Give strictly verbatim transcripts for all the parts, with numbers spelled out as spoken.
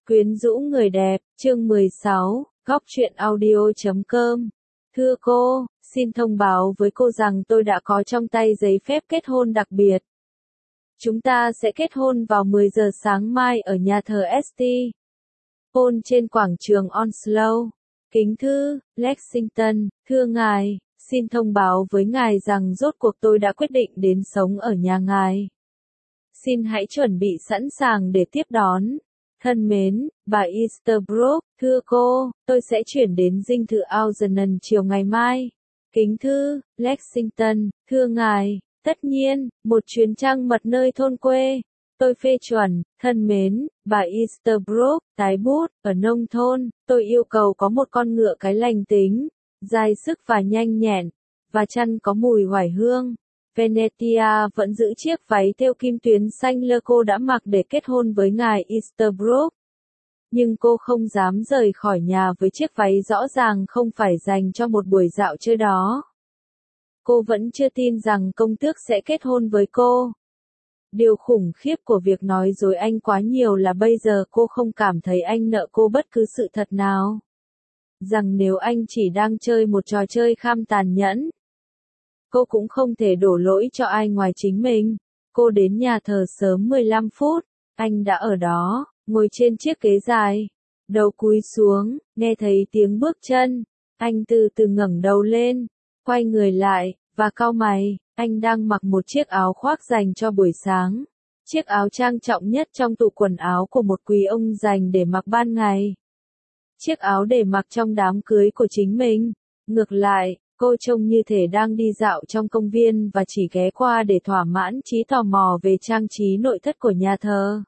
Quyến rũ người đẹp, chương mười sáu, góc truyện audio chấm com. Thưa cô, xin thông báo với cô rằng tôi đã có trong tay giấy phép kết hôn đặc biệt. Chúng ta sẽ kết hôn vào mười giờ sáng mai ở nhà thờ ét tê. Hôn trên quảng trường Onslow. Kính thư, Lexington, thưa ngài, xin thông báo với ngài rằng rốt cuộc tôi đã quyết định đến sống ở nhà ngài. Xin hãy chuẩn bị sẵn sàng để tiếp đón. Thân mến, bà Easterbrook, thưa cô, tôi sẽ chuyển đến dinh thự Algernon chiều ngày mai. Kính thư, Lexington, thưa ngài, tất nhiên, một chuyến trăng mật nơi thôn quê. Tôi phê chuẩn, thân mến, bà Easterbrook, tái bút, ở nông thôn, tôi yêu cầu có một con ngựa cái lành tính, dai sức và nhanh nhẹn, và chăn có mùi oải hương. Venetia vẫn giữ chiếc váy thêu kim tuyến xanh lơ cô đã mặc để kết hôn với ngài Easterbrook. Nhưng cô không dám rời khỏi nhà với chiếc váy rõ ràng không phải dành cho một buổi dạo chơi đó. Cô vẫn chưa tin rằng công tước sẽ kết hôn với cô. Điều khủng khiếp của việc nói dối anh quá nhiều là bây giờ cô không cảm thấy anh nợ cô bất cứ sự thật nào. Rằng nếu anh chỉ đang chơi một trò chơi kham tàn nhẫn, cô cũng không thể đổ lỗi cho ai ngoài chính mình. Cô đến nhà thờ sớm mười lăm phút, anh đã ở đó, ngồi trên chiếc ghế dài, đầu cúi xuống, nghe thấy tiếng bước chân. Anh từ từ ngẩng đầu lên, quay người lại, và cau mày. Anh đang mặc một chiếc áo khoác dành cho buổi sáng. Chiếc áo trang trọng nhất trong tủ quần áo của một quý ông dành để mặc ban ngày. Chiếc áo để mặc trong đám cưới của chính mình. Ngược lại, cô trông như thể đang đi dạo trong công viên và chỉ ghé qua để thỏa mãn trí tò mò về trang trí nội thất của nhà thờ.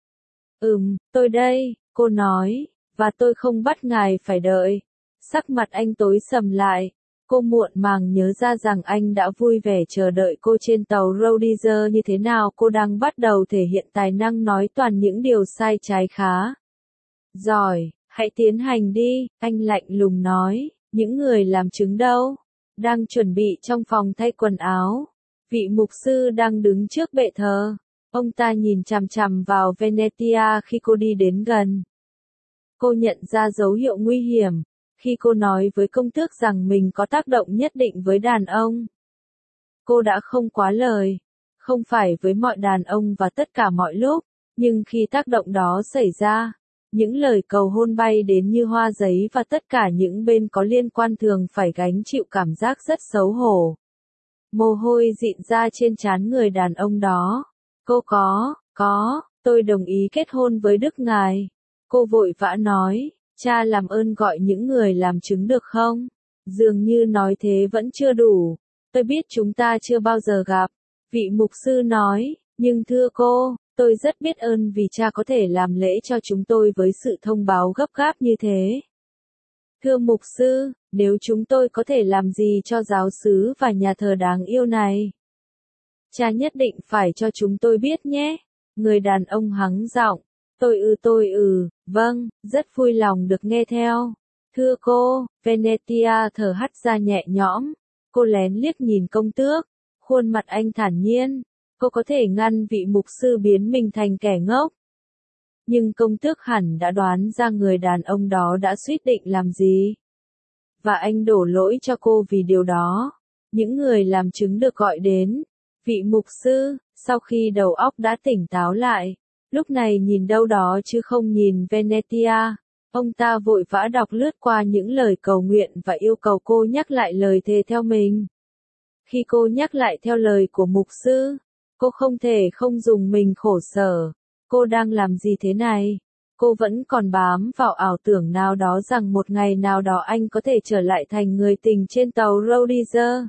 Ừm, tôi đây, cô nói, và tôi không bắt ngài phải đợi. Sắc mặt anh tối sầm lại. Cô muộn màng nhớ ra rằng anh đã vui vẻ chờ đợi cô trên tàu Rhodesia như thế nào. Cô đang bắt đầu thể hiện tài năng nói toàn những điều sai trái khá. Giỏi, hãy tiến hành đi, anh lạnh lùng nói. Những người làm chứng đâu? Đang chuẩn bị trong phòng thay quần áo. Vị mục sư đang đứng trước bệ thờ. Ông ta nhìn chằm chằm vào Venetia khi cô đi đến gần. Cô nhận ra dấu hiệu nguy hiểm khi cô nói với công tước rằng mình có tác động nhất định với đàn ông. Cô đã không quá lời, không phải với mọi đàn ông và tất cả mọi lúc, nhưng khi tác động đó xảy ra, những lời cầu hôn bay đến như hoa giấy và tất cả những bên có liên quan thường phải gánh chịu cảm giác rất xấu hổ. Mồ hôi dịn ra trên trán người đàn ông đó. Cô có, có, tôi đồng ý kết hôn với Đức ngài. Cô vội vã nói. Cha làm ơn gọi những người làm chứng được không? Dường như nói thế vẫn chưa đủ. Tôi biết chúng ta chưa bao giờ gặp. Vị mục sư nói, nhưng thưa cô, tôi rất biết ơn vì cha có thể làm lễ cho chúng tôi với sự thông báo gấp gáp như thế. Thưa mục sư, nếu chúng tôi có thể làm gì cho giáo xứ và nhà thờ đáng yêu này? Cha nhất định phải cho chúng tôi biết nhé. Người đàn ông hắng giọng. Tôi ư tôi ừ, vâng, rất vui lòng được nghe theo. Thưa cô, Venetia thở hắt ra nhẹ nhõm. Cô lén liếc nhìn công tước. Khuôn mặt anh thản nhiên. Cô có thể ngăn vị mục sư biến mình thành kẻ ngốc. Nhưng công tước hẳn đã đoán ra người đàn ông đó đã suýt định làm gì. Và anh đổ lỗi cho cô vì điều đó. Những người làm chứng được gọi đến. Vị mục sư, sau khi đầu óc đã tỉnh táo lại. Lúc này nhìn đâu đó chứ không nhìn Venetia, ông ta vội vã đọc lướt qua những lời cầu nguyện và yêu cầu cô nhắc lại lời thề theo mình. Khi cô nhắc lại theo lời của mục sư, cô không thể không dùng mình khổ sở. Cô đang làm gì thế này? Cô vẫn còn bám vào ảo tưởng nào đó rằng một ngày nào đó anh có thể trở lại thành người tình trên tàu Rhodesia.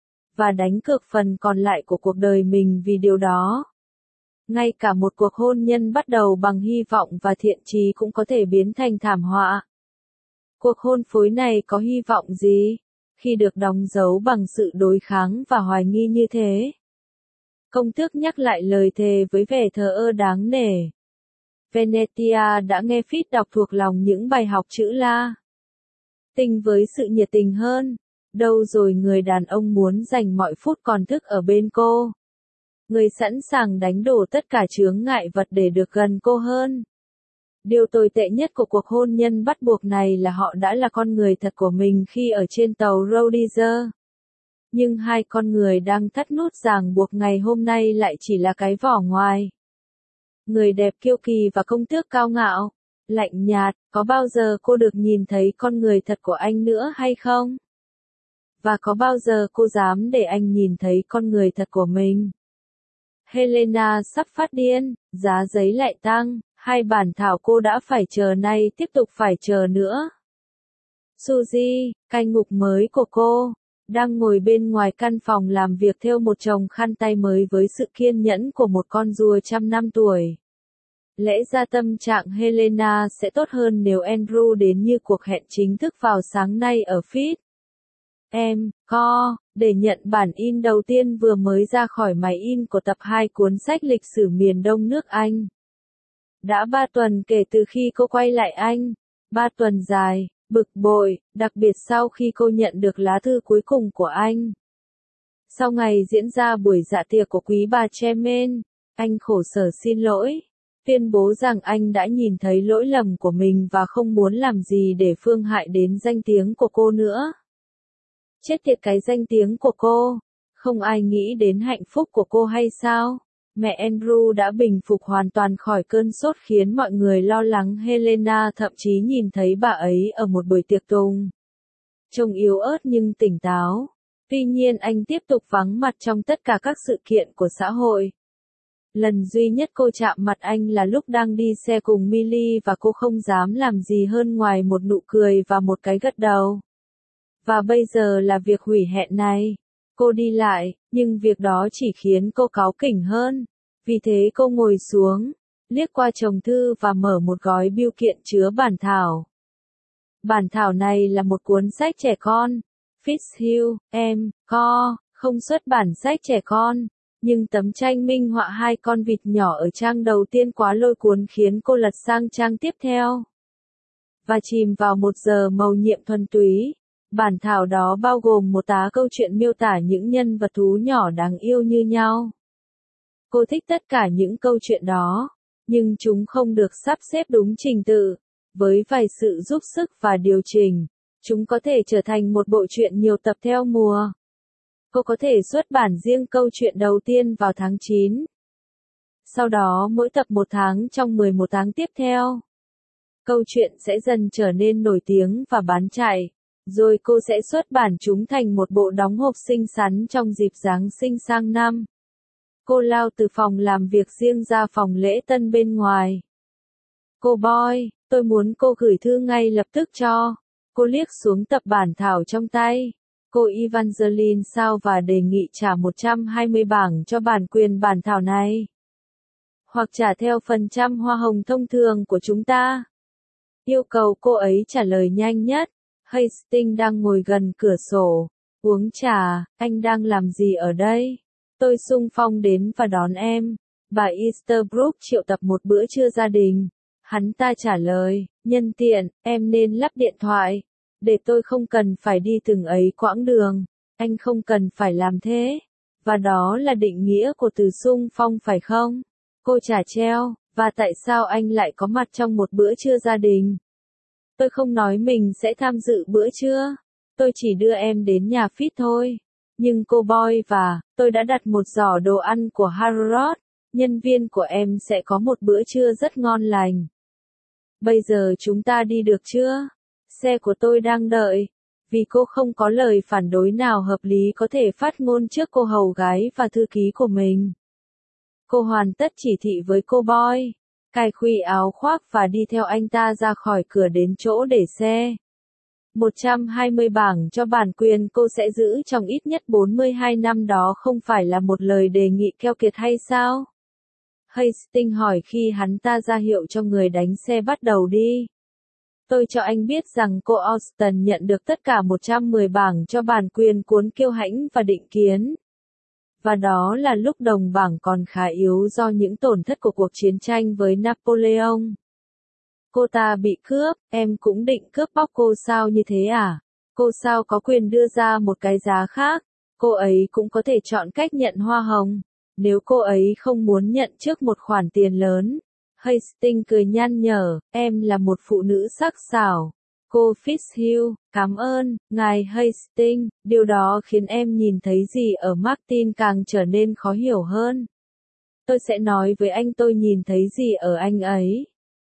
Và đánh cược phần còn lại của cuộc đời mình vì điều đó. Ngay cả một cuộc hôn nhân bắt đầu bằng hy vọng và thiện chí cũng có thể biến thành thảm họa. Cuộc hôn phối này có hy vọng gì, khi được đóng dấu bằng sự đối kháng và hoài nghi như thế? Công tước nhắc lại lời thề với vẻ thờ ơ đáng nể. Venetia đã nghe Fitz đọc thuộc lòng những bài học chữ La Tinh với sự nhiệt tình hơn. Đâu rồi người đàn ông muốn dành mọi phút còn thức ở bên cô. Người sẵn sàng đánh đổ tất cả chướng ngại vật để được gần cô hơn. Điều tồi tệ nhất của cuộc hôn nhân bắt buộc này là họ đã là con người thật của mình khi ở trên tàu Rhodesia. Nhưng hai con người đang thắt nút ràng buộc ngày hôm nay lại chỉ là cái vỏ ngoài. Người đẹp kiêu kỳ và công tước cao ngạo, lạnh nhạt, có bao giờ cô được nhìn thấy con người thật của anh nữa hay không? Và có bao giờ cô dám để anh nhìn thấy con người thật của mình? Helena sắp phát điên, giá giấy lại tăng, hai bản thảo cô đã phải chờ nay tiếp tục phải chờ nữa. Suzy, cai ngục mới của cô, đang ngồi bên ngoài căn phòng làm việc thêu một chồng khăn tay mới với sự kiên nhẫn của một con rùa trăm năm tuổi. Lẽ ra tâm trạng Helena sẽ tốt hơn nếu Andrew đến như cuộc hẹn chính thức vào sáng nay ở Fit. Em, co, để nhận bản in đầu tiên vừa mới ra khỏi máy in của tập hai cuốn sách lịch sử miền Đông nước Anh. Đã ba tuần kể từ khi cô quay lại Anh. Ba tuần dài, bực bội, đặc biệt sau khi cô nhận được lá thư cuối cùng của anh. Sau ngày diễn ra buổi dạ tiệc của quý bà Chairman, anh khổ sở xin lỗi, tuyên bố rằng anh đã nhìn thấy lỗi lầm của mình và không muốn làm gì để phương hại đến danh tiếng của cô nữa. Chết tiệt cái danh tiếng của cô, không ai nghĩ đến hạnh phúc của cô hay sao? Mẹ Andrew đã bình phục hoàn toàn khỏi cơn sốt khiến mọi người lo lắng. Helena thậm chí nhìn thấy bà ấy ở một buổi tiệc tùng. Trông yếu ớt nhưng tỉnh táo. Tuy nhiên anh tiếp tục vắng mặt trong tất cả các sự kiện của xã hội. Lần duy nhất cô chạm mặt anh là lúc đang đi xe cùng Millie và cô không dám làm gì hơn ngoài một nụ cười và một cái gật đầu. Và bây giờ là việc hủy hẹn này. Cô đi lại, nhưng việc đó chỉ khiến cô cáu kỉnh hơn. Vì thế cô ngồi xuống, liếc qua chồng thư và mở một gói bưu kiện chứa bản thảo. Bản thảo này là một cuốn sách trẻ con. Fitzhugh, em, co, không xuất bản sách trẻ con. Nhưng tấm tranh minh họa hai con vịt nhỏ ở trang đầu tiên quá lôi cuốn khiến cô lật sang trang tiếp theo. Và chìm vào một giờ mầu nhiệm thuần túy. Bản thảo đó bao gồm một tá câu chuyện miêu tả những nhân vật thú nhỏ đáng yêu như nhau. Cô thích tất cả những câu chuyện đó, nhưng chúng không được sắp xếp đúng trình tự. Với vài sự giúp sức và điều chỉnh, chúng có thể trở thành một bộ truyện nhiều tập theo mùa. Cô có thể xuất bản riêng câu chuyện đầu tiên vào tháng chín. Sau đó mỗi tập một tháng trong mười một tháng tiếp theo. Câu chuyện sẽ dần trở nên nổi tiếng và bán chạy. Rồi cô sẽ xuất bản chúng thành một bộ đóng hộp xinh xắn trong dịp Giáng sinh sang năm. Cô lao từ phòng làm việc riêng ra phòng lễ tân bên ngoài. Cô Boy, tôi muốn cô gửi thư ngay lập tức cho. Cô liếc xuống tập bản thảo trong tay. Cô Evangeline sao và đề nghị trả một trăm hai mươi bảng cho bản quyền bản thảo này. Hoặc trả theo phần trăm hoa hồng thông thường của chúng ta. Yêu cầu cô ấy trả lời nhanh nhất. Hastings đang ngồi gần cửa sổ, uống trà, anh đang làm gì ở đây? Tôi xung phong đến và đón em. Bà Easterbrook triệu tập một bữa trưa gia đình. Hắn ta trả lời, nhân tiện, em nên lắp điện thoại. Để tôi không cần phải đi từng ấy quãng đường. Anh không cần phải làm thế. Và đó là định nghĩa của từ xung phong phải không? Cô trả treo, và tại sao anh lại có mặt trong một bữa trưa gia đình? Tôi không nói mình sẽ tham dự bữa trưa. Tôi chỉ đưa em đến nhà Fit thôi. Nhưng cô Boy và, tôi đã đặt một giỏ đồ ăn của Harrods. Nhân viên của em sẽ có một bữa trưa rất ngon lành. Bây giờ chúng ta đi được chưa? Xe của tôi đang đợi. Vì cô không có lời phản đối nào hợp lý có thể phát ngôn trước cô hầu gái và thư ký của mình. Cô hoàn tất chỉ thị với cô Boy. Cài khuy áo khoác và đi theo anh ta ra khỏi cửa đến chỗ để xe. một trăm hai mươi bảng cho bản quyền cô sẽ giữ trong ít nhất bốn mươi hai năm đó không phải là một lời đề nghị keo kiệt hay sao? Hastings hỏi khi hắn ta ra hiệu cho người đánh xe bắt đầu đi. Tôi cho anh biết rằng cô Austen nhận được tất cả một trăm mười bảng cho bản quyền cuốn Kiêu hãnh và Định kiến. Và đó là lúc đồng bảng còn khá yếu do những tổn thất của cuộc chiến tranh với Napoleon. Cô ta bị cướp, em cũng định cướp bóc cô sao như thế à? Cô sao có quyền đưa ra một cái giá khác? Cô ấy cũng có thể chọn cách nhận hoa hồng. Nếu cô ấy không muốn nhận trước một khoản tiền lớn, Hastings cười nhăn nhở, em là một phụ nữ sắc sảo. Cô Fitzhugh, cảm ơn, ngài Hastings, điều đó khiến em nhìn thấy gì ở Martin càng trở nên khó hiểu hơn. Tôi sẽ nói với anh tôi nhìn thấy gì ở anh ấy.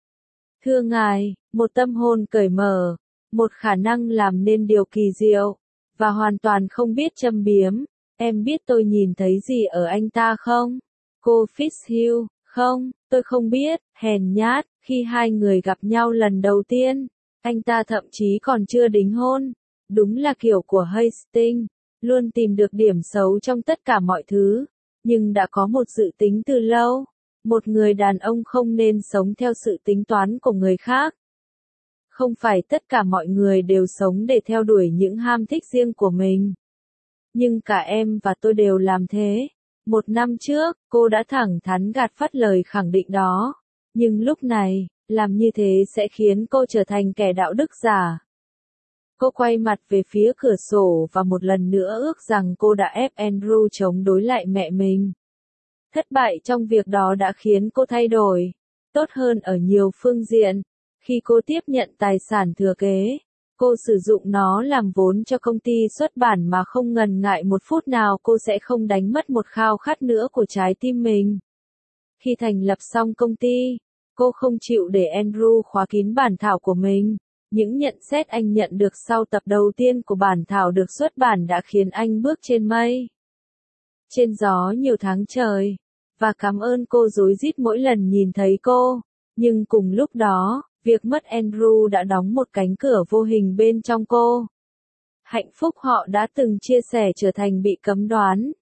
Thưa ngài, một tâm hồn cởi mở, một khả năng làm nên điều kỳ diệu, và hoàn toàn không biết châm biếm. Em biết tôi nhìn thấy gì ở anh ta không? Cô Fitzhugh, không, tôi không biết, hèn nhát, khi hai người gặp nhau lần đầu tiên, anh ta thậm chí còn chưa đính hôn. Đúng là kiểu của Hastings, luôn tìm được điểm xấu trong tất cả mọi thứ, nhưng đã có một dự tính từ lâu. Một người đàn ông không nên sống theo sự tính toán của người khác. Không phải tất cả mọi người đều sống để theo đuổi những ham thích riêng của mình. Nhưng cả em và tôi đều làm thế. Một năm trước, cô đã thẳng thắn gạt phắt lời khẳng định đó. Nhưng lúc này, làm như thế sẽ khiến cô trở thành kẻ đạo đức giả. Cô quay mặt về phía cửa sổ và một lần nữa ước rằng cô đã ép Andrew chống đối lại mẹ mình. Thất bại trong việc đó đã khiến cô thay đổi, tốt hơn ở nhiều phương diện. Khi cô tiếp nhận tài sản thừa kế, cô sử dụng nó làm vốn cho công ty xuất bản mà không ngần ngại một phút nào cô sẽ không đánh mất một khao khát nữa của trái tim mình. Khi thành lập xong công ty, cô không chịu để Andrew khóa kín bản thảo của mình. Những nhận xét anh nhận được sau tập đầu tiên của bản thảo được xuất bản đã khiến anh bước trên mây, trên gió nhiều tháng trời. Và cảm ơn cô rối rít mỗi lần nhìn thấy cô. Nhưng cùng lúc đó, việc mất Andrew đã đóng một cánh cửa vô hình bên trong cô. Hạnh phúc họ đã từng chia sẻ trở thành bị cấm đoán.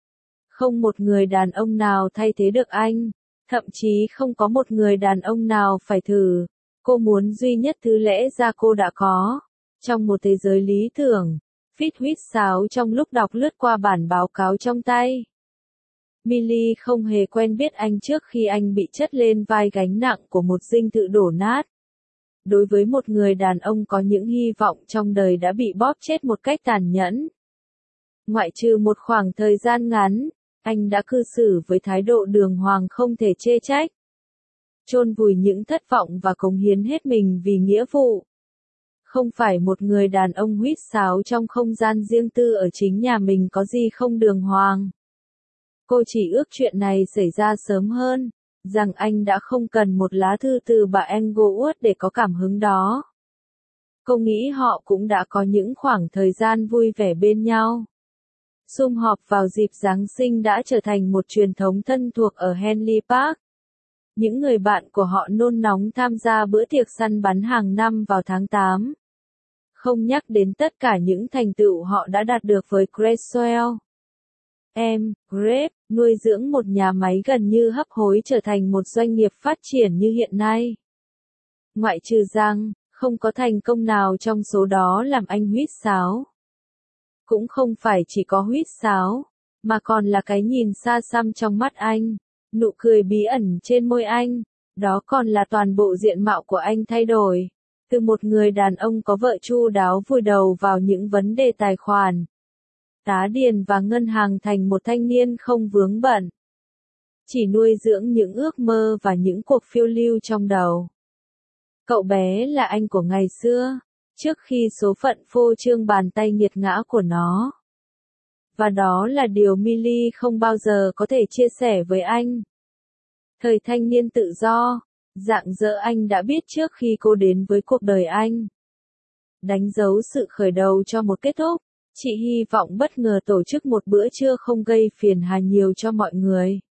Không một người đàn ông nào thay thế được anh. Thậm chí không có một người đàn ông nào phải thử. Cô muốn duy nhất thứ lẽ ra cô đã có. Trong một thế giới lý tưởng, Fitz huýt sáo trong lúc đọc lướt qua bản báo cáo trong tay. Millie không hề quen biết anh trước khi anh bị chất lên vai gánh nặng của một dinh thự đổ nát. Đối với một người đàn ông có những hy vọng trong đời đã bị bóp chết một cách tàn nhẫn. Ngoại trừ một khoảng thời gian ngắn, anh đã cư xử với thái độ đường hoàng không thể chê trách. Chôn vùi những thất vọng và cống hiến hết mình vì nghĩa vụ. Không phải một người đàn ông huýt sáo trong không gian riêng tư ở chính nhà mình có gì không đường hoàng. Cô chỉ ước chuyện này xảy ra sớm hơn, rằng anh đã không cần một lá thư từ bà Englewood để có cảm hứng đó. Cô nghĩ họ cũng đã có những khoảng thời gian vui vẻ bên nhau. Sum họp vào dịp Giáng sinh đã trở thành một truyền thống thân thuộc ở Henley Park. Những người bạn của họ nôn nóng tham gia bữa tiệc săn bắn hàng năm vào tháng tám. Không nhắc đến tất cả những thành tựu họ đã đạt được với Creswell. Em, Grape, nuôi dưỡng một nhà máy gần như hấp hối trở thành một doanh nghiệp phát triển như hiện nay. Ngoại trừ rằng, không có thành công nào trong số đó làm anh huýt sáo. Cũng không phải chỉ có huýt sáo, mà còn là cái nhìn xa xăm trong mắt anh, nụ cười bí ẩn trên môi anh, đó còn là toàn bộ diện mạo của anh thay đổi. Từ một người đàn ông có vợ chu đáo vùi đầu vào những vấn đề tài khoản, tá điền và ngân hàng thành một thanh niên không vướng bận. Chỉ nuôi dưỡng những ước mơ và những cuộc phiêu lưu trong đầu. Cậu bé là anh của ngày xưa, trước khi số phận phô trương bàn tay nghiệt ngã của nó. Và đó là điều Millie không bao giờ có thể chia sẻ với anh. Thời thanh niên tự do, rạng rỡ anh đã biết trước khi cô đến với cuộc đời anh. Đánh dấu sự khởi đầu cho một kết thúc, chị hy vọng bất ngờ tổ chức một bữa trưa không gây phiền hà nhiều cho mọi người.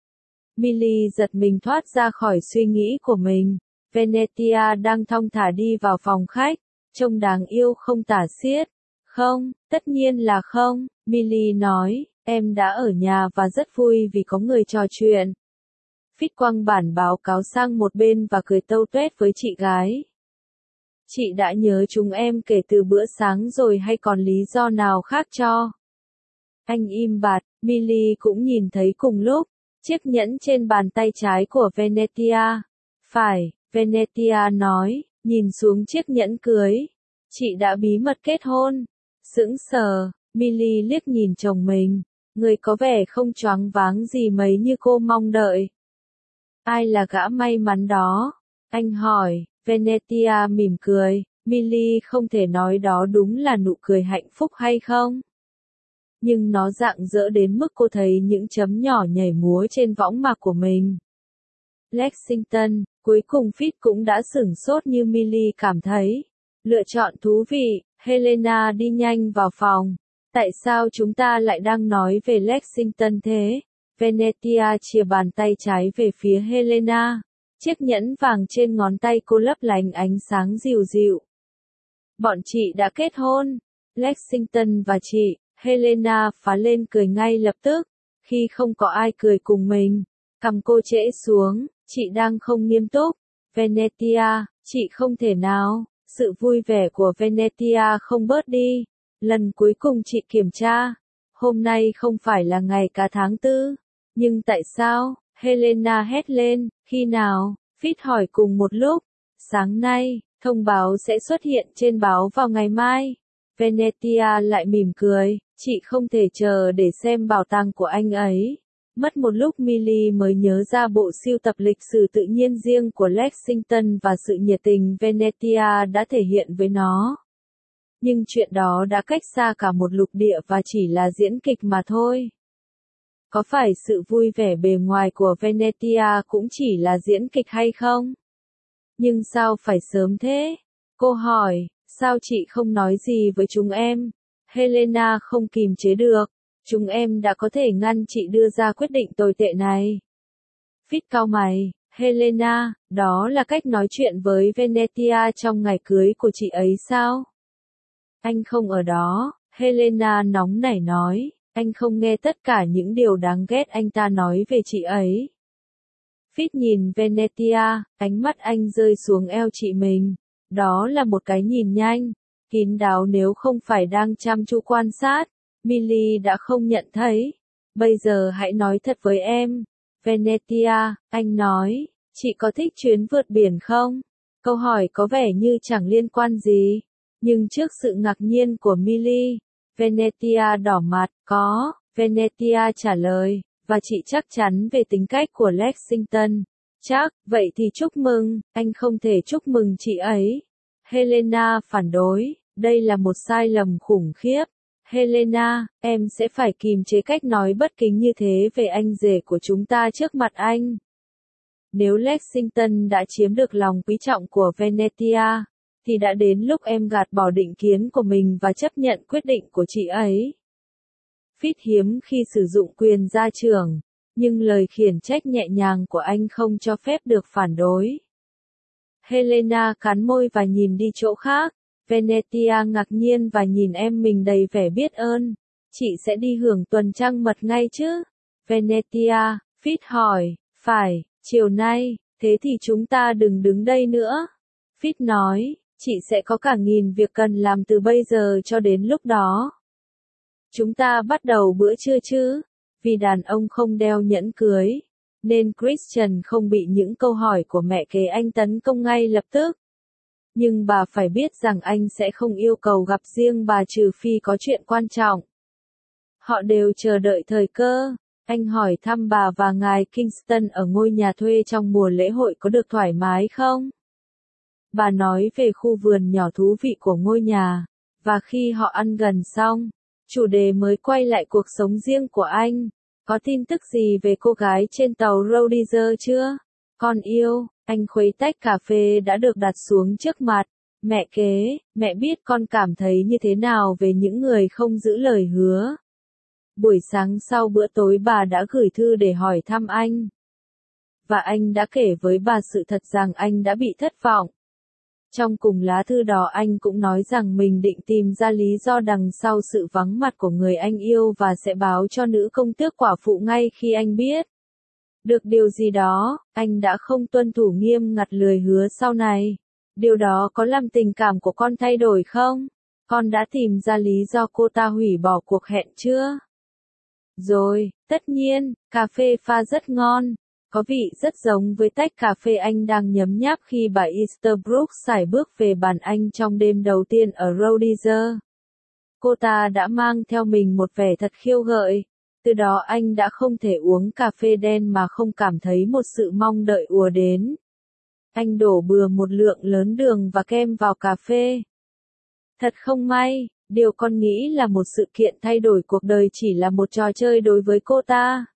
Millie giật mình thoát ra khỏi suy nghĩ của mình. Venetia đang thong thả đi vào phòng khách, trông đáng yêu không tả xiết. Không, tất nhiên là không, Millie nói, em đã ở nhà và rất vui vì có người trò chuyện. Fitz quăng bản báo cáo sang một bên và cười tâu tuét với chị gái. Chị đã nhớ chúng em kể từ bữa sáng rồi hay còn lý do nào khác cho? Anh im bặt, Millie cũng nhìn thấy cùng lúc, chiếc nhẫn trên bàn tay trái của Venetia. Phải, Venetia nói, nhìn xuống chiếc nhẫn cưới. Chị đã bí mật kết hôn. Sững sờ, Millie liếc nhìn chồng mình. Người có vẻ không choáng váng gì mấy như cô mong đợi. Ai là gã may mắn đó? Anh hỏi. Venetia mỉm cười. Millie không thể nói đó đúng là nụ cười hạnh phúc hay không? Nhưng nó rạng rỡ đến mức cô thấy những chấm nhỏ nhảy múa trên võng mạc của mình. Lexington, cuối cùng Fitz cũng đã sửng sốt như Millie cảm thấy. Lựa chọn thú vị, Helena đi nhanh vào phòng. Tại sao chúng ta lại đang nói về Lexington thế? Venetia chìa bàn tay trái về phía Helena. Chiếc nhẫn vàng trên ngón tay cô lấp lánh ánh sáng dịu dịu. Bọn chị đã kết hôn. Lexington và chị, Helena phá lên cười ngay lập tức. Khi không có ai cười cùng mình, cằm cô trễ xuống, chị đang không nghiêm túc. Venetia, chị không thể nào. Sự vui vẻ của Venetia không bớt đi. Lần cuối cùng chị kiểm tra. Hôm nay không phải là ngày cả tháng tư. Nhưng tại sao? Helena hét lên. Khi nào? Fitz hỏi cùng một lúc. Sáng nay, thông báo sẽ xuất hiện trên báo vào ngày mai. Venetia lại mỉm cười. Chị không thể chờ để xem bảo tàng của anh ấy. Mất một lúc Millie mới nhớ ra bộ sưu tập lịch sử tự nhiên riêng của Lexington và sự nhiệt tình Venetia đã thể hiện với nó. Nhưng chuyện đó đã cách xa cả một lục địa và chỉ là diễn kịch mà thôi. Có phải sự vui vẻ bề ngoài của Venetia cũng chỉ là diễn kịch hay không? Nhưng sao phải sớm thế? Cô hỏi, sao chị không nói gì với chúng em? Helena không kìm chế được. Chúng em đã có thể ngăn chị đưa ra quyết định tồi tệ này. Fitz cau mày. Helena, đó là cách nói chuyện với Venetia trong ngày cưới của chị ấy sao? Anh không ở đó. Helena nóng nảy nói. Anh không nghe tất cả những điều đáng ghét anh ta nói về chị ấy. Fitz nhìn Venetia, ánh mắt anh rơi xuống eo chị mình. Đó là một cái nhìn nhanh, kín đáo nếu không phải đang chăm chú quan sát. Millie đã không nhận thấy. Bây giờ hãy nói thật với em. Venetia, anh nói, chị có thích chuyến vượt biển không? Câu hỏi có vẻ như chẳng liên quan gì. Nhưng trước sự ngạc nhiên của Millie, Venetia đỏ mặt. Có, Venetia trả lời, và chị chắc chắn về tính cách của Lexington. Chắc, vậy thì chúc mừng, anh không thể chúc mừng chị ấy. Helena phản đối, đây là một sai lầm khủng khiếp. Helena, em sẽ phải kìm chế cách nói bất kính như thế về anh rể của chúng ta trước mặt anh. Nếu Lexington đã chiếm được lòng quý trọng của Venetia, thì đã đến lúc em gạt bỏ định kiến của mình và chấp nhận quyết định của chị ấy. Fitz hiếm khi sử dụng quyền gia trưởng, nhưng lời khiển trách nhẹ nhàng của anh không cho phép được phản đối. Helena cắn môi và nhìn đi chỗ khác. Venetia ngạc nhiên và nhìn em mình đầy vẻ biết ơn. Chị sẽ đi hưởng tuần trăng mật ngay chứ? Venetia, Fitz hỏi, phải, chiều nay, thế thì chúng ta đừng đứng đây nữa. Fitz nói, chị sẽ có cả nghìn việc cần làm từ bây giờ cho đến lúc đó. Chúng ta bắt đầu bữa trưa chứ? Vì đàn ông không đeo nhẫn cưới, nên Christian không bị những câu hỏi của mẹ kế anh tấn công ngay lập tức. Nhưng bà phải biết rằng anh sẽ không yêu cầu gặp riêng bà trừ phi có chuyện quan trọng. Họ đều chờ đợi thời cơ. Anh hỏi thăm bà và ngài Kingston ở ngôi nhà thuê trong mùa lễ hội có được thoải mái không? Bà nói về khu vườn nhỏ thú vị của ngôi nhà. Và khi họ ăn gần xong, chủ đề mới quay lại cuộc sống riêng của anh. Có tin tức gì về cô gái trên tàu Rhodesia chưa? Con yêu, anh khuấy tách cà phê đã được đặt xuống trước mặt. Mẹ kế, mẹ biết con cảm thấy như thế nào về những người không giữ lời hứa. Buổi sáng sau bữa tối bà đã gửi thư để hỏi thăm anh. Và anh đã kể với bà sự thật rằng anh đã bị thất vọng. Trong cùng lá thư đó anh cũng nói rằng mình định tìm ra lý do đằng sau sự vắng mặt của người anh yêu và sẽ báo cho nữ công tước quả phụ ngay khi anh biết được điều gì đó. Anh đã không tuân thủ nghiêm ngặt lời hứa sau này. Điều đó có làm tình cảm của con thay đổi không? Con đã tìm ra lý do cô ta hủy bỏ cuộc hẹn chưa? Rồi, tất nhiên, cà phê pha rất ngon. Có vị rất giống với tách cà phê anh đang nhấm nháp khi bà Easterbrook sải bước về bàn anh trong đêm đầu tiên ở Rhodesia. Cô ta đã mang theo mình một vẻ thật khiêu gợi. Từ đó anh đã không thể uống cà phê đen mà không cảm thấy một sự mong đợi ùa đến. Anh đổ bừa một lượng lớn đường và kem vào cà phê. Thật không may, điều con nghĩ là một sự kiện thay đổi cuộc đời chỉ là một trò chơi đối với cô ta.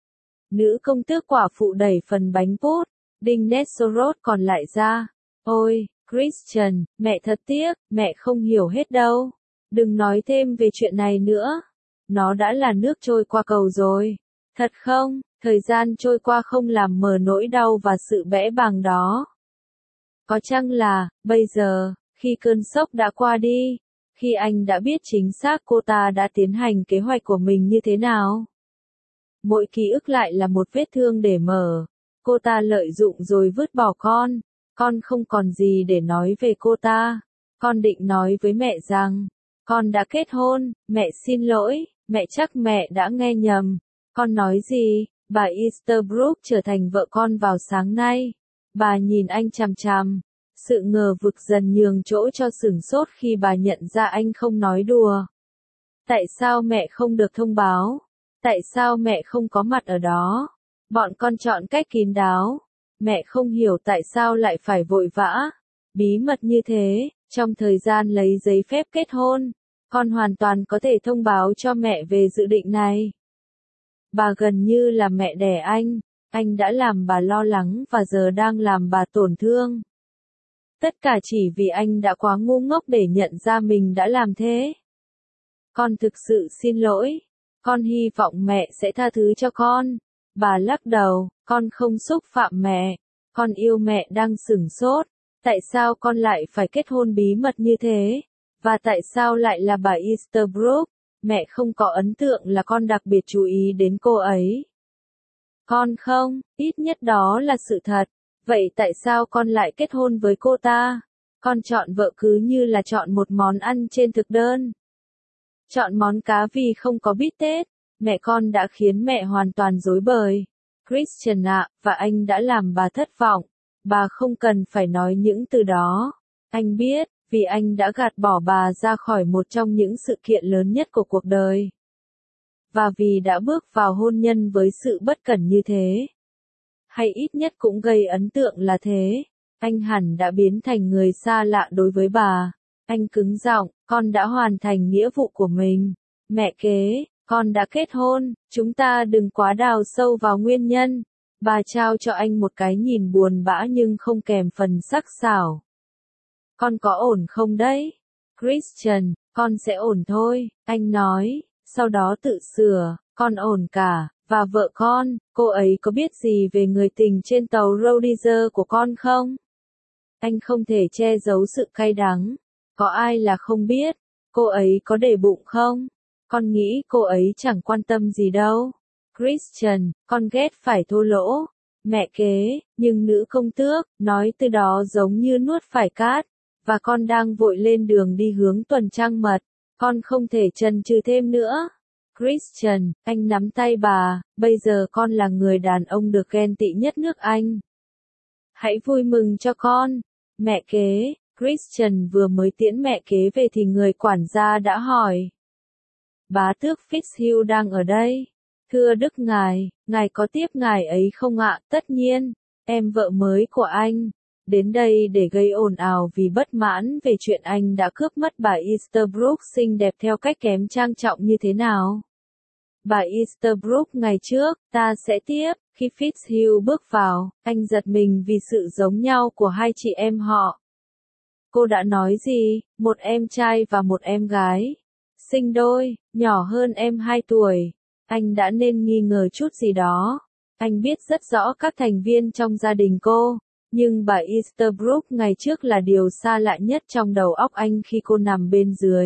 Nữ công tước quả phụ đẩy phần bánh pút, đinh Nessorot còn lại ra. Ôi, Christian, mẹ thật tiếc, mẹ không hiểu hết đâu. Đừng nói thêm về chuyện này nữa. Nó đã là nước trôi qua cầu rồi. Thật không, thời gian trôi qua không làm mờ nỗi đau và sự bẽ bàng đó. Có chăng là, bây giờ, khi cơn sốc đã qua đi, khi anh đã biết chính xác cô ta đã tiến hành kế hoạch của mình như thế nào. Mỗi ký ức lại là một vết thương để mở. Cô ta lợi dụng rồi vứt bỏ con. Con không còn gì để nói về cô ta. Con định nói với mẹ rằng, con đã kết hôn, mẹ xin lỗi, mẹ chắc mẹ đã nghe nhầm. Con nói gì, bà Easterbrook trở thành vợ con vào sáng nay. Bà nhìn anh chằm chằm. Sự ngờ vực dần nhường chỗ cho sửng sốt khi bà nhận ra anh không nói đùa. Tại sao mẹ không được thông báo? Tại sao mẹ không có mặt ở đó? Bọn con chọn cách kín đáo. Mẹ không hiểu tại sao lại phải vội vã, bí mật như thế, trong thời gian lấy giấy phép kết hôn. Con hoàn toàn có thể thông báo cho mẹ về dự định này. Bà gần như là mẹ đẻ anh, anh đã làm bà lo lắng và giờ đang làm bà tổn thương. Tất cả chỉ vì anh đã quá ngu ngốc để nhận ra mình đã làm thế. Con thực sự xin lỗi. Con hy vọng mẹ sẽ tha thứ cho con. Bà lắc đầu, con không xúc phạm mẹ. Con yêu mẹ đang sửng sốt. Tại sao con lại phải kết hôn bí mật như thế? Và tại sao lại là bà Easterbrook? Mẹ không có ấn tượng là con đặc biệt chú ý đến cô ấy. Con không, ít nhất đó là sự thật. Vậy tại sao con lại kết hôn với cô ta? Con chọn vợ cứ như là chọn một món ăn trên thực đơn. Chọn món cá vì không có bít tết. Mẹ con đã khiến mẹ hoàn toàn rối bời. Christian ạ, và anh đã làm bà thất vọng. Bà không cần phải nói những từ đó. Anh biết, vì anh đã gạt bỏ bà ra khỏi một trong những sự kiện lớn nhất của cuộc đời. Và vì đã bước vào hôn nhân với sự bất cẩn như thế. Hay ít nhất cũng gây ấn tượng là thế. Anh hẳn đã biến thành người xa lạ đối với bà. Anh cứng giọng, con đã hoàn thành nghĩa vụ của mình. Mẹ kế, con đã kết hôn, chúng ta đừng quá đào sâu vào nguyên nhân. Bà trao cho anh một cái nhìn buồn bã nhưng không kèm phần sắc sảo. Con có ổn không đấy? Christian, con sẽ ổn thôi, anh nói, sau đó tự sửa, con ổn cả, và vợ con, cô ấy có biết gì về người tình trên tàu Rhodesia của con không? Anh không thể che giấu sự cay đắng. Có ai là không biết? Cô ấy có để bụng không? Con nghĩ cô ấy chẳng quan tâm gì đâu. Christian, con ghét phải thô lỗ. Mẹ kế, nhưng nữ công tước, nói từ đó giống như nuốt phải cát. Và con đang vội lên đường đi hướng tuần trăng mật. Con không thể chần chừ thêm nữa. Christian, anh nắm tay bà, bây giờ con là người đàn ông được ghen tị nhất nước Anh. Hãy vui mừng cho con. Mẹ kế, Christian vừa mới tiễn mẹ kế về thì người quản gia đã hỏi. Bá tước Fitzhugh đang ở đây. Thưa Đức ngài, ngài có tiếp ngài ấy không ạ? Tất nhiên, em vợ mới của anh. Đến đây để gây ồn ào vì bất mãn về chuyện anh đã cướp mất bà Easterbrook xinh đẹp theo cách kém trang trọng như thế nào. Bà Easterbrook ngày trước, ta sẽ tiếp, khi Fitzhugh bước vào, anh giật mình vì sự giống nhau của hai chị em họ. Cô đã nói gì, một em trai và một em gái. Sinh đôi, nhỏ hơn em hai tuổi. Anh đã nên nghi ngờ chút gì đó. Anh biết rất rõ các thành viên trong gia đình cô. Nhưng bà Easterbrook ngày trước là điều xa lạ nhất trong đầu óc anh khi cô nằm bên dưới.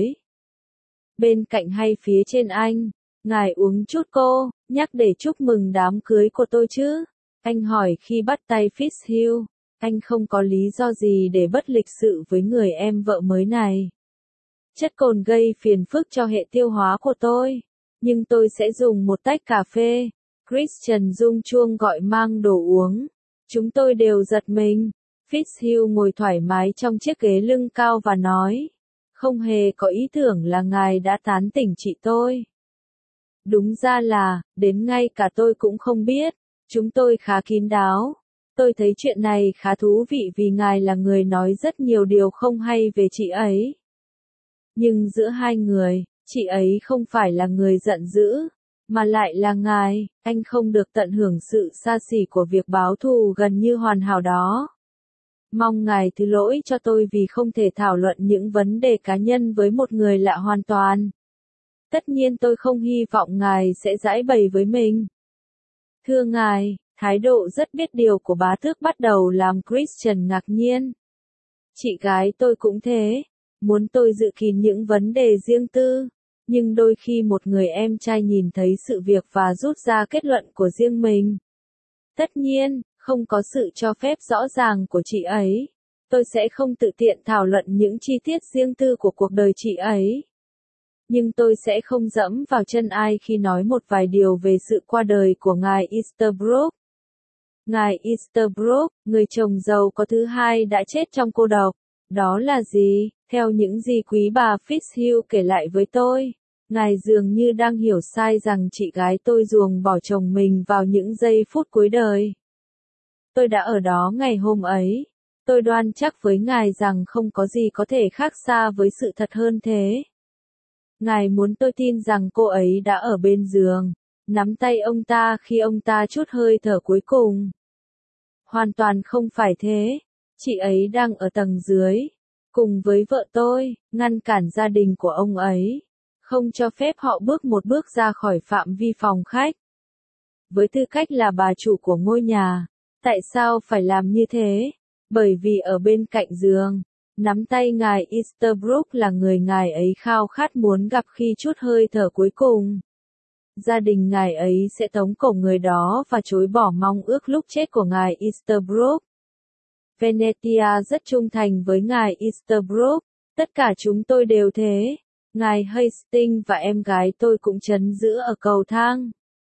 Bên cạnh hay phía trên anh. Ngài uống chút cô, nhắc để chúc mừng đám cưới của tôi chứ. Anh hỏi khi bắt tay Fitzhugh. Anh không có lý do gì để bất lịch sự với người em vợ mới này. Chất cồn gây phiền phức cho hệ tiêu hóa của tôi. Nhưng tôi sẽ dùng một tách cà phê. Christian rung chuông gọi mang đồ uống. Chúng tôi đều giật mình. Fitzhugh ngồi thoải mái trong chiếc ghế lưng cao và nói. Không hề có ý tưởng là ngài đã tán tỉnh chị tôi. Đúng ra là, đến ngay cả tôi cũng không biết. Chúng tôi khá kín đáo. Tôi thấy chuyện này khá thú vị vì ngài là người nói rất nhiều điều không hay về chị ấy. Nhưng giữa hai người, chị ấy không phải là người giận dữ, mà lại là ngài, anh không được tận hưởng sự xa xỉ của việc báo thù gần như hoàn hảo đó. Mong ngài thứ lỗi cho tôi vì không thể thảo luận những vấn đề cá nhân với một người lạ hoàn toàn. Tất nhiên tôi không hy vọng ngài sẽ giãi bày với mình. Thưa ngài, thái độ rất biết điều của bá tước bắt đầu làm Christian ngạc nhiên. Chị gái tôi cũng thế, muốn tôi giữ kín những vấn đề riêng tư, nhưng đôi khi một người em trai nhìn thấy sự việc và rút ra kết luận của riêng mình. Tất nhiên, không có sự cho phép rõ ràng của chị ấy, tôi sẽ không tự tiện thảo luận những chi tiết riêng tư của cuộc đời chị ấy. Nhưng tôi sẽ không dẫm vào chân ai khi nói một vài điều về sự qua đời của ngài Easterbrook. Ngài Easterbrook, người chồng giàu có thứ hai đã chết trong cô độc. Đó là gì? Theo những gì quý bà Fitzhugh kể lại với tôi, ngài dường như đang hiểu sai rằng chị gái tôi ruồng bỏ chồng mình vào những giây phút cuối đời. Tôi đã ở đó ngày hôm ấy. Tôi đoan chắc với ngài rằng không có gì có thể khác xa với sự thật hơn thế. Ngài muốn tôi tin rằng cô ấy đã ở bên giường, nắm tay ông ta khi ông ta trút hơi thở cuối cùng. Hoàn toàn không phải thế. Chị ấy đang ở tầng dưới, cùng với vợ tôi, ngăn cản gia đình của ông ấy, không cho phép họ bước một bước ra khỏi phạm vi phòng khách. Với tư cách là bà chủ của ngôi nhà, tại sao phải làm như thế? Bởi vì ở bên cạnh giường, nắm tay ngài Easterbrook là người ngài ấy khao khát muốn gặp khi trút hơi thở cuối cùng. Gia đình ngài ấy sẽ tống cổ người đó và chối bỏ mong ước lúc chết của ngài Easterbrook. Venetia rất trung thành với ngài Easterbrook, tất cả chúng tôi đều thế. Ngài Hastings và em gái tôi cũng trấn giữ ở cầu thang.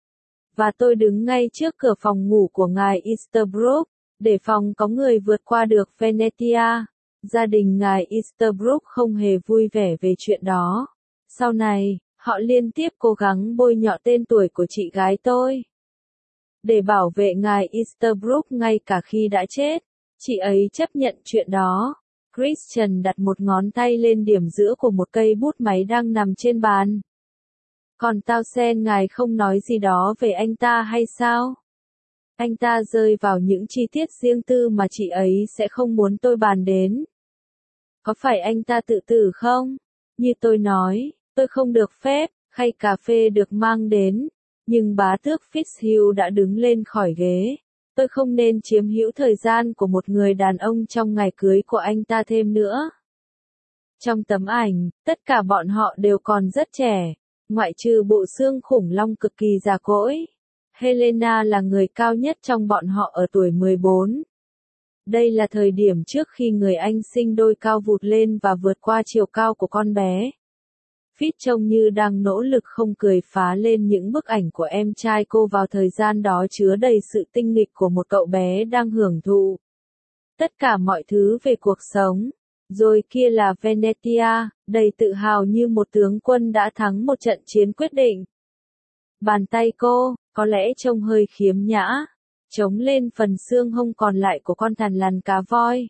Và tôi đứng ngay trước cửa phòng ngủ của ngài Easterbrook, để phòng có người vượt qua được Venetia. Gia đình ngài Easterbrook không hề vui vẻ về chuyện đó. Sau này, họ liên tiếp cố gắng bôi nhọ tên tuổi của chị gái tôi. Để bảo vệ ngài Easterbrook ngay cả khi đã chết, chị ấy chấp nhận chuyện đó. Christian đặt một ngón tay lên điểm giữa của một cây bút máy đang nằm trên bàn. Còn Townsend, ngài không nói gì đó về anh ta hay sao? Anh ta rơi vào những chi tiết riêng tư mà chị ấy sẽ không muốn tôi bàn đến. Có phải anh ta tự tử không? Như tôi nói, tôi không được phép, khay cà phê được mang đến, nhưng bá tước Fitzhugh đã đứng lên khỏi ghế. Tôi không nên chiếm hữu thời gian của một người đàn ông trong ngày cưới của anh ta thêm nữa. Trong tấm ảnh, tất cả bọn họ đều còn rất trẻ, ngoại trừ bộ xương khủng long cực kỳ già cỗi. Helena là người cao nhất trong bọn họ ở tuổi mười bốn. Đây là thời điểm trước khi người anh sinh đôi cao vụt lên và vượt qua chiều cao của con bé. Fitz trông như đang nỗ lực không cười phá lên những bức ảnh của em trai cô vào thời gian đó chứa đầy sự tinh nghịch của một cậu bé đang hưởng thụ tất cả mọi thứ về cuộc sống. Rồi kia là Venetia, đầy tự hào như một tướng quân đã thắng một trận chiến quyết định. Bàn tay cô, có lẽ trông hơi khiếm nhã, chống lên phần xương hông còn lại của con thằn lằn cá voi.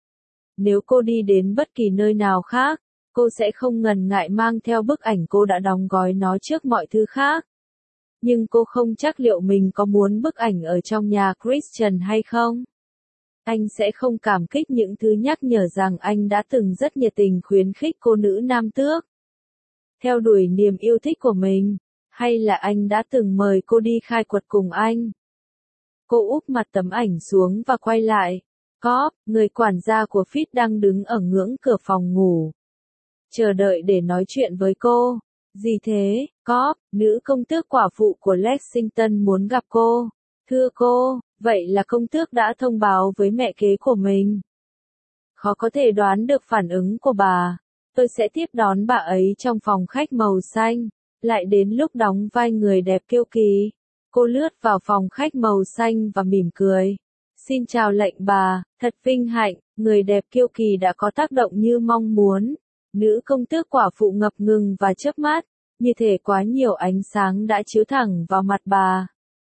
Nếu cô đi đến bất kỳ nơi nào khác, cô sẽ không ngần ngại mang theo bức ảnh cô đã đóng gói nó trước mọi thứ khác. Nhưng cô không chắc liệu mình có muốn bức ảnh ở trong nhà Christian hay không. Anh sẽ không cảm kích những thứ nhắc nhở rằng anh đã từng rất nhiệt tình khuyến khích cô nữ nam tước theo đuổi niềm yêu thích của mình, hay là anh đã từng mời cô đi khai quật cùng anh. Cô úp mặt tấm ảnh xuống và quay lại. Cobb, người quản gia của Fitz đang đứng ở ngưỡng cửa phòng ngủ, chờ đợi để nói chuyện với cô. Gì thế, Cobb? Nữ công tước quả phụ của Lexington muốn gặp cô. Thưa cô, vậy là công tước đã thông báo với mẹ kế của mình. Khó có thể đoán được phản ứng của bà. Tôi sẽ tiếp đón bà ấy trong phòng khách màu xanh. Lại đến lúc đóng vai người đẹp kiêu kỳ. Cô lướt vào phòng khách màu xanh và mỉm cười. Xin chào lệnh bà, thật vinh hạnh, người đẹp kiêu kỳ đã có tác động như mong muốn. Nữ công tước quả phụ ngập ngừng và chớp mắt, như thể quá nhiều ánh sáng đã chiếu thẳng vào mặt bà.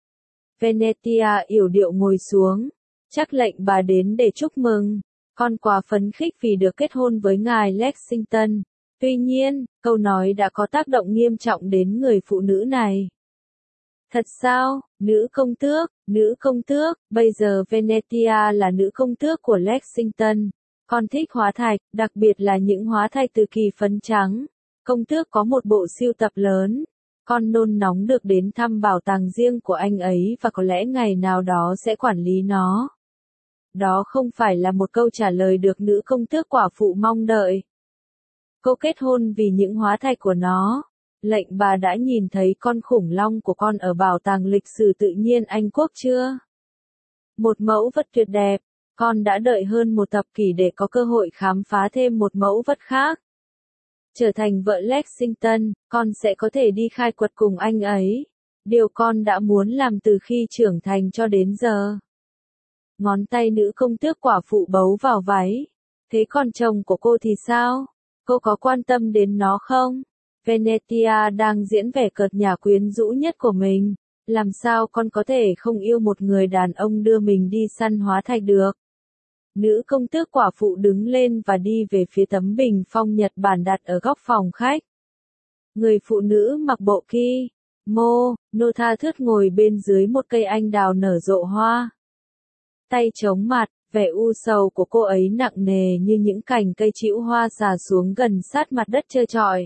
Venetia yểu điệu ngồi xuống, chắc lệnh bà đến để chúc mừng, con quá phấn khích vì được kết hôn với ngài Lexington. Tuy nhiên, câu nói đã có tác động nghiêm trọng đến người phụ nữ này. Thật sao, nữ công tước, nữ công tước, bây giờ Venetia là nữ công tước của Lexington. Con thích hóa thạch, đặc biệt là những hóa thạch từ kỳ phấn trắng. Công tước có một bộ sưu tập lớn. Con nôn nóng được đến thăm bảo tàng riêng của anh ấy và có lẽ ngày nào đó sẽ quản lý nó. Đó không phải là một câu trả lời được nữ công tước quả phụ mong đợi. Cô kết hôn vì những hóa thạch của nó. Lệnh bà đã nhìn thấy con khủng long của con ở bảo tàng lịch sử tự nhiên Anh Quốc chưa? Một mẫu vật tuyệt đẹp. Con đã đợi hơn một thập kỷ để có cơ hội khám phá thêm một mẫu vật khác. Trở thành vợ Lexington, con sẽ có thể đi khai quật cùng anh ấy. Điều con đã muốn làm từ khi trưởng thành cho đến giờ. Ngón tay nữ công tước quả phụ bấu vào váy. Thế còn chồng của cô thì sao? Cô có quan tâm đến nó không? Venetia đang diễn vẻ cợt nhả quyến rũ nhất của mình. Làm sao con có thể không yêu một người đàn ông đưa mình đi săn hóa thạch được? Nữ công tước quả phụ đứng lên và đi về phía tấm bình phong Nhật Bản đặt ở góc phòng khách. Người phụ nữ mặc bộ kimono, nô tha thướt ngồi bên dưới một cây anh đào nở rộ hoa. Tay chống mặt, vẻ u sầu của cô ấy nặng nề như những cành cây trĩu hoa xà xuống gần sát mặt đất trơ trọi.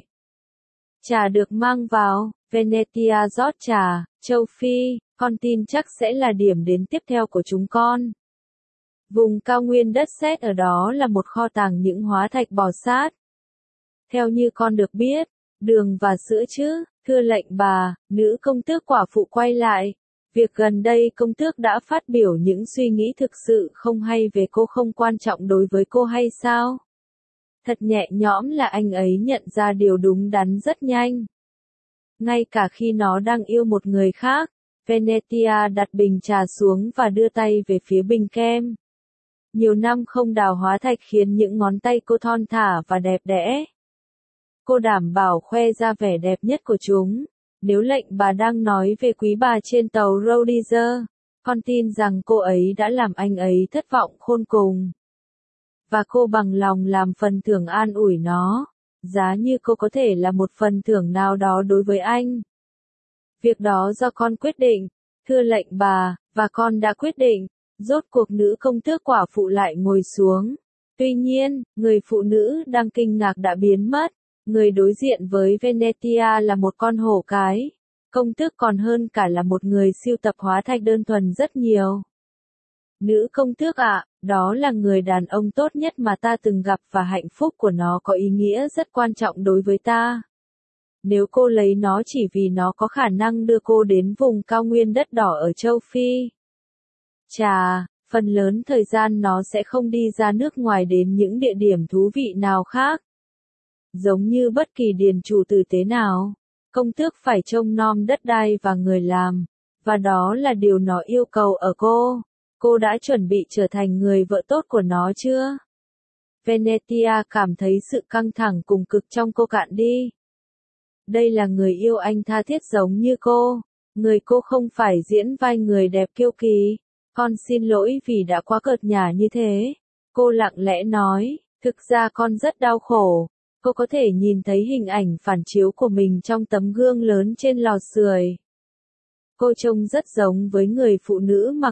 Trà được mang vào, Venetia rót trà, châu Phi, con tin chắc sẽ là điểm đến tiếp theo của chúng con. Vùng cao nguyên đất sét ở đó là một kho tàng những hóa thạch bò sát. Theo như con được biết, đường và sữa chứ, thưa lệnh bà, nữ công tước quả phụ quay lại. Việc gần đây công tước đã phát biểu những suy nghĩ thực sự không hay về cô không quan trọng đối với cô hay sao? Thật nhẹ nhõm là anh ấy nhận ra điều đúng đắn rất nhanh. Ngay cả khi nó đang yêu một người khác, Venetia đặt bình trà xuống và đưa tay về phía bình kem. Nhiều năm không đào hóa thạch khiến những ngón tay cô thon thả và đẹp đẽ. Cô đảm bảo khoe ra vẻ đẹp nhất của chúng. Nếu lệnh bà đang nói về quý bà trên tàu Rhodesia, con tin rằng cô ấy đã làm anh ấy thất vọng khôn cùng. Và cô bằng lòng làm phần thưởng an ủi nó, giá như cô có thể là một phần thưởng nào đó đối với anh. Việc đó do con quyết định, thưa lệnh bà, và con đã quyết định. Rốt cuộc nữ công tước quả phụ lại ngồi xuống. Tuy nhiên, người phụ nữ đang kinh ngạc đã biến mất. Người đối diện với Venetia là một con hổ cái. Công tước còn hơn cả là một người sưu tập hóa thạch đơn thuần rất nhiều. Nữ công tước ạ, đó là người đàn ông tốt nhất mà ta từng gặp và hạnh phúc của nó có ý nghĩa rất quan trọng đối với ta. Nếu cô lấy nó chỉ vì nó có khả năng đưa cô đến vùng cao nguyên đất đỏ ở châu Phi. Chà, phần lớn thời gian nó sẽ không đi ra nước ngoài đến những địa điểm thú vị nào khác. Giống như bất kỳ điền chủ tử tế nào, công tước phải trông nom đất đai và người làm, và đó là điều nó yêu cầu ở cô. Cô đã chuẩn bị trở thành người vợ tốt của nó chưa? Venetia cảm thấy sự căng thẳng cùng cực trong cô cạn đi. Đây là người yêu anh tha thiết giống như cô. Người cô không phải diễn vai người đẹp kiêu kỳ. Con xin lỗi vì đã quá cợt nhả như thế. Cô lặng lẽ nói, thực ra con rất đau khổ. Cô có thể nhìn thấy hình ảnh phản chiếu của mình trong tấm gương lớn trên lò sưởi. Cô trông rất giống với người phụ nữ mặc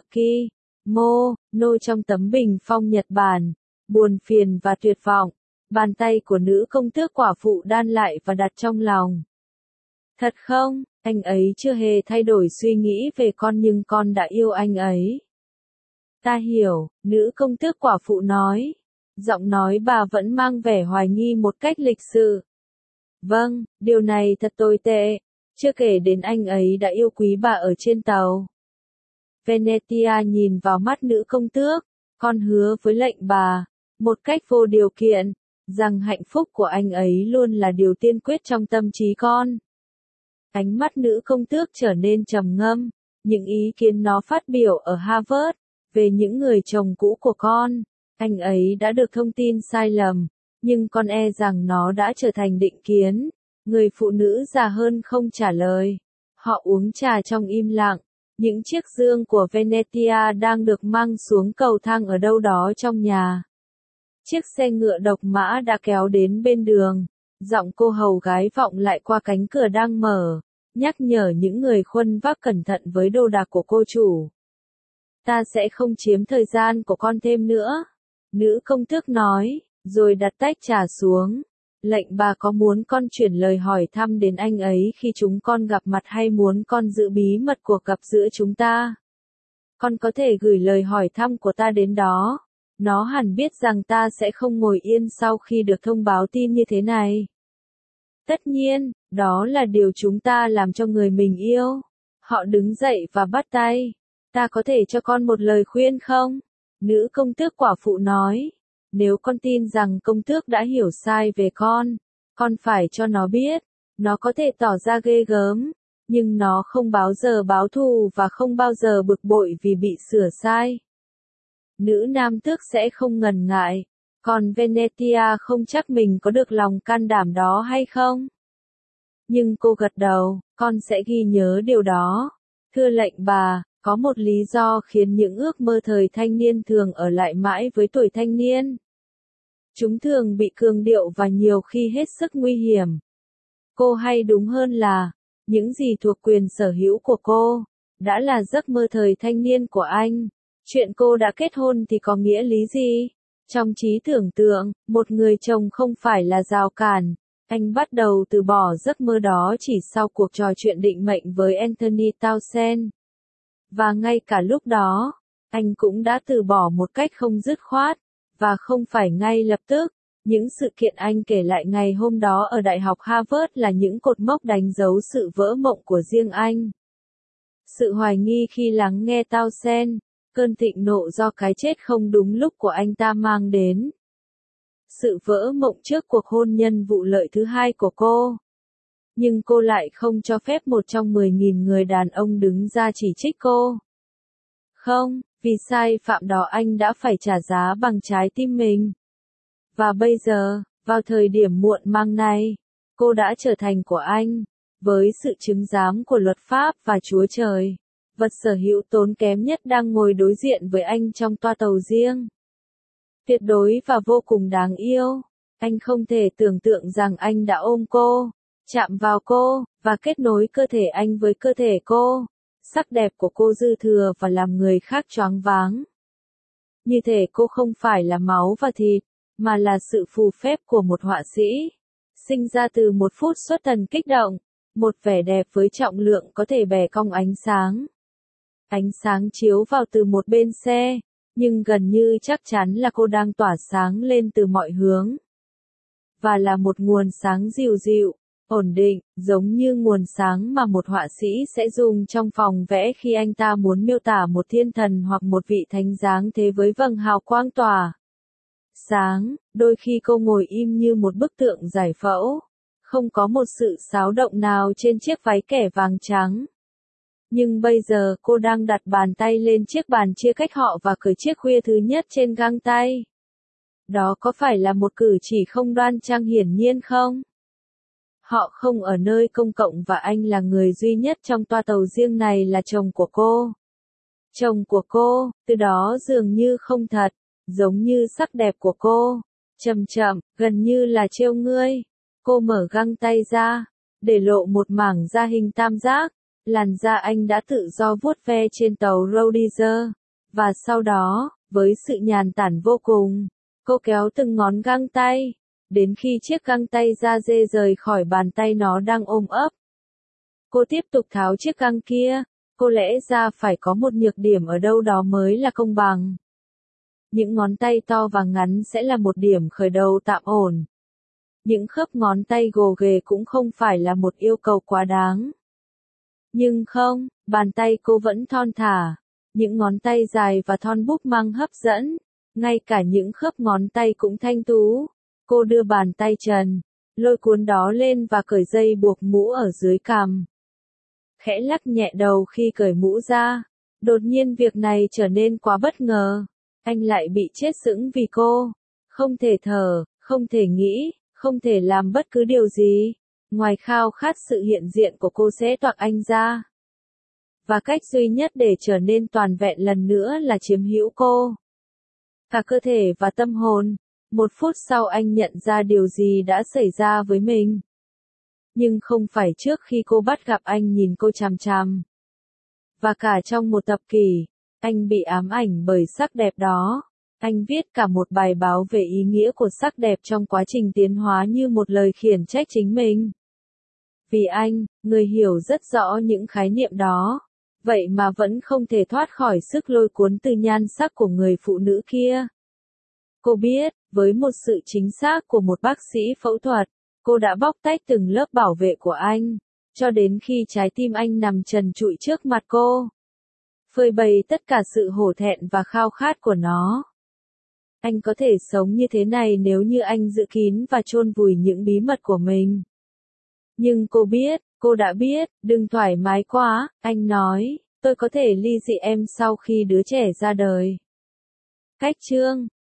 kimono trong tấm bình phong Nhật Bản, buồn phiền và tuyệt vọng. Bàn tay của nữ công tước quả phụ đan lại và đặt trong lòng. Thật không, anh ấy chưa hề thay đổi suy nghĩ về con nhưng con đã yêu anh ấy. Ta hiểu, nữ công tước quả phụ nói. Giọng nói bà vẫn mang vẻ hoài nghi một cách lịch sự. Vâng, điều này thật tồi tệ. Chưa kể đến anh ấy đã yêu quý bà ở trên tàu. Venetia nhìn vào mắt nữ công tước. Con hứa với lệnh bà, một cách vô điều kiện, rằng hạnh phúc của anh ấy luôn là điều tiên quyết trong tâm trí con. Ánh mắt nữ công tước trở nên trầm ngâm. Những ý kiến nó phát biểu ở Harvard về những người chồng cũ của con. Anh ấy đã được thông tin sai lầm, nhưng con e rằng nó đã trở thành định kiến. Người phụ nữ già hơn không trả lời. Họ uống trà trong im lặng. Những chiếc dương của Venetia đang được mang xuống cầu thang ở đâu đó trong nhà. Chiếc xe ngựa độc mã đã kéo đến bên đường. Giọng cô hầu gái vọng lại qua cánh cửa đang mở, nhắc nhở những người khuân vác cẩn thận với đồ đạc của cô chủ. Ta sẽ không chiếm thời gian của con thêm nữa. Nữ công tước nói, rồi đặt tách trà xuống. Lệnh bà có muốn con chuyển lời hỏi thăm đến anh ấy khi chúng con gặp mặt hay muốn con giữ bí mật cuộc gặp giữa chúng ta? Con có thể gửi lời hỏi thăm của ta đến đó. Nó hẳn biết rằng ta sẽ không ngồi yên sau khi được thông báo tin như thế này. Tất nhiên, đó là điều chúng ta làm cho người mình yêu. Họ đứng dậy và bắt tay. Ta có thể cho con một lời khuyên không? Nữ công tước quả phụ nói. Nếu con tin rằng công tước đã hiểu sai về con, con phải cho nó biết. Nó có thể tỏ ra ghê gớm, nhưng nó không bao giờ báo thù và không bao giờ bực bội vì bị sửa sai. Nữ nam tước sẽ không ngần ngại. Còn Venetia không chắc mình có được lòng can đảm đó hay không? Nhưng cô gật đầu, con sẽ ghi nhớ điều đó. Thưa lệnh bà, có một lý do khiến những ước mơ thời thanh niên thường ở lại mãi với tuổi thanh niên. Chúng thường bị cường điệu và nhiều khi hết sức nguy hiểm. Cô hay đúng hơn là, những gì thuộc quyền sở hữu của cô, đã là giấc mơ thời thanh niên của anh. Chuyện cô đã kết hôn thì có nghĩa lý gì? Trong trí tưởng tượng, một người chồng không phải là rào cản. Anh bắt đầu từ bỏ giấc mơ đó chỉ sau cuộc trò chuyện định mệnh với Anthony Townsend. Và ngay cả lúc đó, anh cũng đã từ bỏ một cách không dứt khoát, và không phải ngay lập tức. Những sự kiện anh kể lại ngày hôm đó ở Đại học Harvard là những cột mốc đánh dấu sự vỡ mộng của riêng anh. Sự hoài nghi khi lắng nghe Townsend, cơn thịnh nộ do cái chết không đúng lúc của anh ta mang đến. Sự vỡ mộng trước cuộc hôn nhân vụ lợi thứ hai của cô. Nhưng cô lại không cho phép một trong mười nghìn người đàn ông đứng ra chỉ trích cô. Không, vì sai phạm đó anh đã phải trả giá bằng trái tim mình. Và bây giờ, vào thời điểm muộn mang này, cô đã trở thành của anh, với sự chứng giám của luật pháp và Chúa Trời. Vật sở hữu tốn kém nhất đang ngồi đối diện với anh trong toa tàu riêng. Tuyệt đối và vô cùng đáng yêu. Anh không thể tưởng tượng rằng anh đã ôm cô, chạm vào cô, và kết nối cơ thể anh với cơ thể cô. Sắc đẹp của cô dư thừa và làm người khác choáng váng. Như thể cô không phải là máu và thịt, mà là sự phù phép của một họa sĩ. Sinh ra từ một phút xuất thần kích động, một vẻ đẹp với trọng lượng có thể bẻ cong ánh sáng. Ánh sáng chiếu vào từ một bên xe, nhưng gần như chắc chắn là cô đang tỏa sáng lên từ mọi hướng. Và là một nguồn sáng dịu dịu, ổn định, giống như nguồn sáng mà một họa sĩ sẽ dùng trong phòng vẽ khi anh ta muốn miêu tả một thiên thần hoặc một vị thánh dáng thế với vầng hào quang tỏa sáng. Đôi khi cô ngồi im như một bức tượng giải phẫu, không có một sự xáo động nào trên chiếc váy kẻ vàng trắng. Nhưng bây giờ cô đang đặt bàn tay lên chiếc bàn chia cách họ và cởi chiếc khuya thứ nhất trên găng tay. Đó có phải là một cử chỉ không đoan trang hiển nhiên không? Họ không ở nơi công cộng và anh là người duy nhất trong toa tàu riêng này là chồng của cô. Chồng của cô, từ đó dường như không thật, giống như sắc đẹp của cô. Chậm chậm, gần như là trêu ngươi. Cô mở găng tay ra, để lộ một mảng da hình tam giác. Làn da anh đã tự do vuốt ve trên tàu Rhodesia. Và sau đó, với sự nhàn tản vô cùng, cô kéo từng ngón găng tay, đến khi chiếc găng tay da dê rời khỏi bàn tay nó đang ôm ấp. Cô tiếp tục tháo chiếc găng kia, cô lẽ ra phải có một nhược điểm ở đâu đó mới là công bằng. Những ngón tay to và ngắn sẽ là một điểm khởi đầu tạm ổn. Những khớp ngón tay gồ ghề cũng không phải là một yêu cầu quá đáng. Nhưng không, bàn tay cô vẫn thon thả. Những ngón tay dài và thon búp mang hấp dẫn. Ngay cả những khớp ngón tay cũng thanh tú. Cô đưa bàn tay trần, lôi cuốn đó lên và cởi dây buộc mũ ở dưới cằm. Khẽ lắc nhẹ đầu khi cởi mũ ra. Đột nhiên việc này trở nên quá bất ngờ. Anh lại bị chết sững vì cô. Không thể thở, không thể nghĩ, không thể làm bất cứ điều gì. ngoài khao khát sự hiện diện của cô sẽ toạc anh ra. Và cách duy nhất để trở nên toàn vẹn lần nữa là chiếm hữu cô. Cả cơ thể và tâm hồn. Một phút sau anh nhận ra điều gì đã xảy ra với mình. Nhưng không phải trước khi cô bắt gặp anh nhìn cô chằm chằm. Và cả trong một thập kỷ, anh bị ám ảnh bởi sắc đẹp đó. Anh viết cả một bài báo về ý nghĩa của sắc đẹp trong quá trình tiến hóa như một lời khiển trách chính mình. Vì anh, người hiểu rất rõ những khái niệm đó, vậy mà vẫn không thể thoát khỏi sức lôi cuốn từ nhan sắc của người phụ nữ kia. Cô biết, với một sự chính xác của một bác sĩ phẫu thuật, cô đã bóc tách từng lớp bảo vệ của anh, cho đến khi trái tim anh nằm trần trụi trước mặt cô. Phơi bày tất cả sự hổ thẹn và khao khát của nó. Anh có thể sống như thế này nếu như anh giữ kín và chôn vùi những bí mật của mình. Nhưng cô biết, cô đã biết, đừng thoải mái quá, anh nói, tôi có thể ly dị em sau khi đứa trẻ ra đời. Cách chương